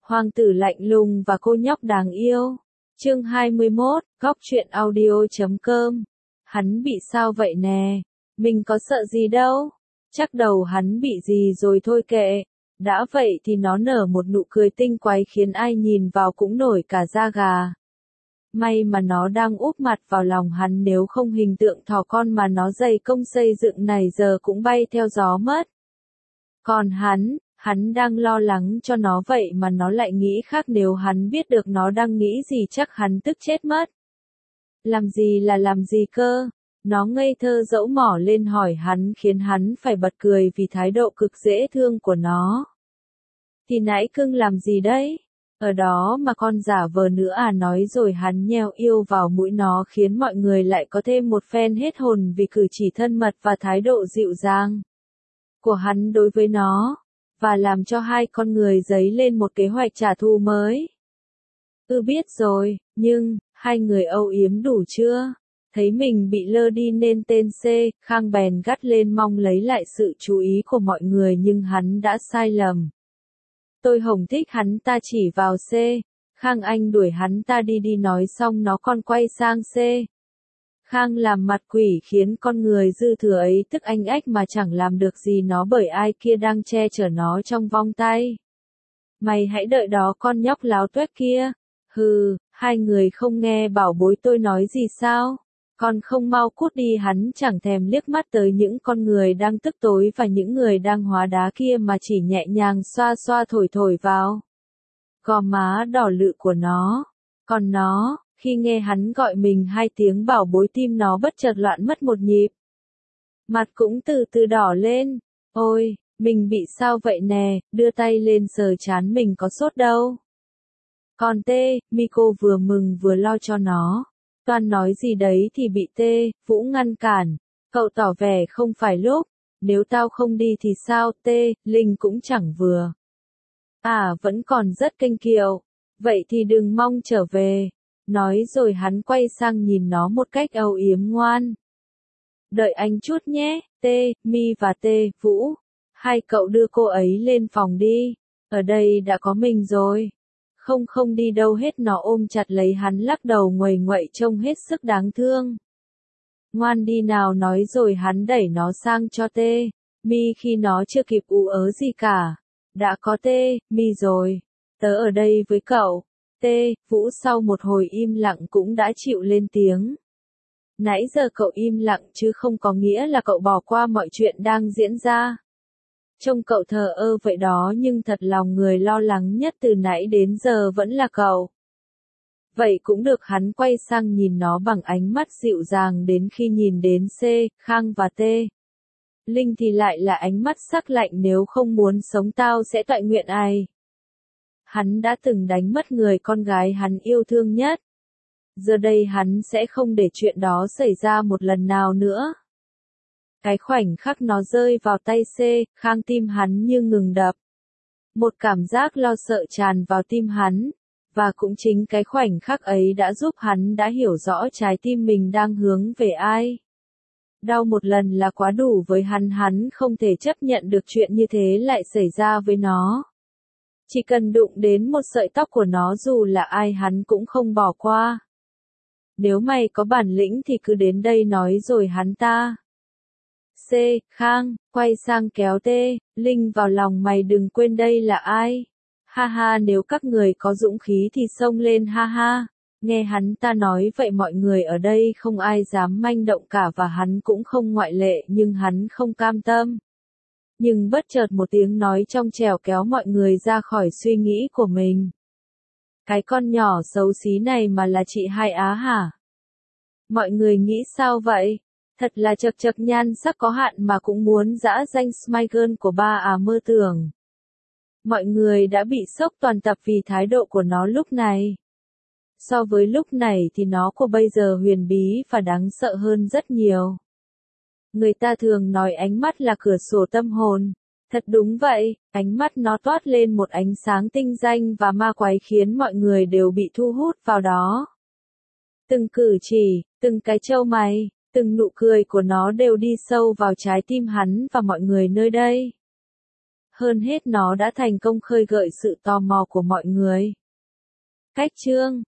Hoàng tử lạnh lùng và cô nhóc đáng yêu. Chương 21, Góc truyện audio.com. Hắn bị sao vậy nè? Mình có sợ gì đâu. Chắc đầu hắn bị gì rồi thôi kệ. Đã vậy thì nó nở một nụ cười tinh quái khiến ai nhìn vào cũng nổi cả da gà. May mà nó đang úp mặt vào lòng hắn, nếu không hình tượng thỏ con mà nó dày công xây dựng này giờ cũng bay theo gió mất. Còn hắn đang lo lắng cho nó vậy mà nó lại nghĩ khác, nếu hắn biết được nó đang nghĩ gì chắc hắn tức chết mất. Làm gì là làm gì cơ? Nó ngây thơ dẫu mỏ lên hỏi hắn, khiến hắn phải bật cười vì thái độ cực dễ thương của nó. Thì nãy cưng làm gì đấy? Ở đó mà con giả vờ nữa à? Nói rồi hắn nheo yêu vào mũi nó, khiến mọi người lại có thêm một phen hết hồn vì cử chỉ thân mật và thái độ dịu dàng của hắn đối với nó, và làm cho hai con người dấy lên một kế hoạch trả thù mới. Biết rồi, nhưng, hai người âu yếm đủ chưa? Thấy mình bị lơ đi nên tên C, Khang bèn gắt lên mong lấy lại sự chú ý của mọi người, nhưng hắn đã sai lầm. Tôi hổng thích hắn ta, chỉ vào C. Khang, anh đuổi hắn ta đi. Nói xong nó còn quay sang C. Khang làm mặt quỷ khiến con người dư thừa ấy tức anh ách mà chẳng làm được gì nó, bởi ai kia đang che chở nó trong vòng tay. Mày hãy đợi đó con nhóc láo tuét kia. Hừ, hai người không nghe bảo bối tôi nói gì sao? Con không mau cút đi. Hắn chẳng thèm liếc mắt tới những con người đang tức tối và những người đang hóa đá kia, mà chỉ nhẹ nhàng xoa xoa thổi vào gò má đỏ lự của nó. Còn nó, khi nghe hắn gọi mình hai tiếng bảo bối, tim nó bất chợt loạn mất một nhịp. Mặt cũng từ từ đỏ lên. Ôi, mình bị sao vậy nè? Đưa tay lên sờ trán mình, có sốt đâu. Còn Miko vừa mừng vừa lo cho nó. Toan nói gì đấy thì bị Vũ ngăn cản. Cậu tỏ vẻ không phải lúc. Nếu tao không đi thì sao? Linh cũng chẳng vừa. Vẫn còn rất kênh kiệu. Vậy thì đừng mong trở về. Nói rồi hắn quay sang nhìn nó một cách âu yếm ngoan. Đợi anh chút nhé, Mi và Vũ. Hai cậu đưa cô ấy lên phòng đi. Ở đây đã có mình rồi. Không đi đâu hết. Nó ôm chặt lấy hắn, lắc đầu nguầy nguậy trông hết sức đáng thương. Ngoan đi nào, nói rồi hắn đẩy nó sang cho Mi khi nó chưa kịp ú ớ gì cả. Đã có Mi rồi. Tớ ở đây với cậu. Vũ sau một hồi im lặng cũng đã chịu lên tiếng. Nãy giờ cậu im lặng chứ không có nghĩa là cậu bỏ qua mọi chuyện đang diễn ra. Trông cậu thờ ơ vậy đó, nhưng thật lòng người lo lắng nhất từ nãy đến giờ vẫn là cậu. Vậy cũng được. Hắn quay sang nhìn nó bằng ánh mắt dịu dàng, đến khi nhìn đến C, Khang và Linh thì lại là ánh mắt sắc lạnh. Nếu không muốn sống tao sẽ toại nguyện ai. Hắn đã từng đánh mất người con gái hắn yêu thương nhất. Giờ đây hắn sẽ không để chuyện đó xảy ra một lần nào nữa. Cái khoảnh khắc nó rơi vào tay C, Khang, tim hắn như ngừng đập. Một cảm giác lo sợ tràn vào tim hắn. Và cũng chính cái khoảnh khắc ấy đã giúp hắn đã hiểu rõ trái tim mình đang hướng về ai. Đau một lần là quá đủ với hắn không thể chấp nhận được chuyện như thế lại xảy ra với nó. Chỉ cần đụng đến một sợi tóc của nó, dù là ai hắn cũng không bỏ qua. Nếu mày có bản lĩnh thì cứ đến đây nói rồi hắn ta. C, Khang, quay sang kéo Linh vào lòng, mày đừng quên đây là ai. Ha ha, nếu các người có dũng khí thì xông lên, ha ha. Nghe hắn ta nói vậy mọi người ở đây không ai dám manh động cả, và hắn cũng không ngoại lệ, nhưng hắn không cam tâm. Nhưng bất chợt một tiếng nói trong trẻo kéo mọi người ra khỏi suy nghĩ của mình. Cái con nhỏ xấu xí này mà là chị Hai Á hả? Mọi người nghĩ sao vậy? Thật là chật chật, nhan sắc có hạn mà cũng muốn dã danh Smile Girl của ba mơ tưởng. Mọi người đã bị sốc toàn tập vì thái độ của nó lúc này. So với lúc này thì nó của bây giờ huyền bí và đáng sợ hơn rất nhiều. Người ta thường nói ánh mắt là cửa sổ tâm hồn. Thật đúng vậy, ánh mắt nó toát lên một ánh sáng tinh danh và ma quái khiến mọi người đều bị thu hút vào đó. Từng cử chỉ, từng cái trâu mày, từng nụ cười của nó đều đi sâu vào trái tim hắn và mọi người nơi đây. Hơn hết nó đã thành công khơi gợi sự tò mò của mọi người. Cách chương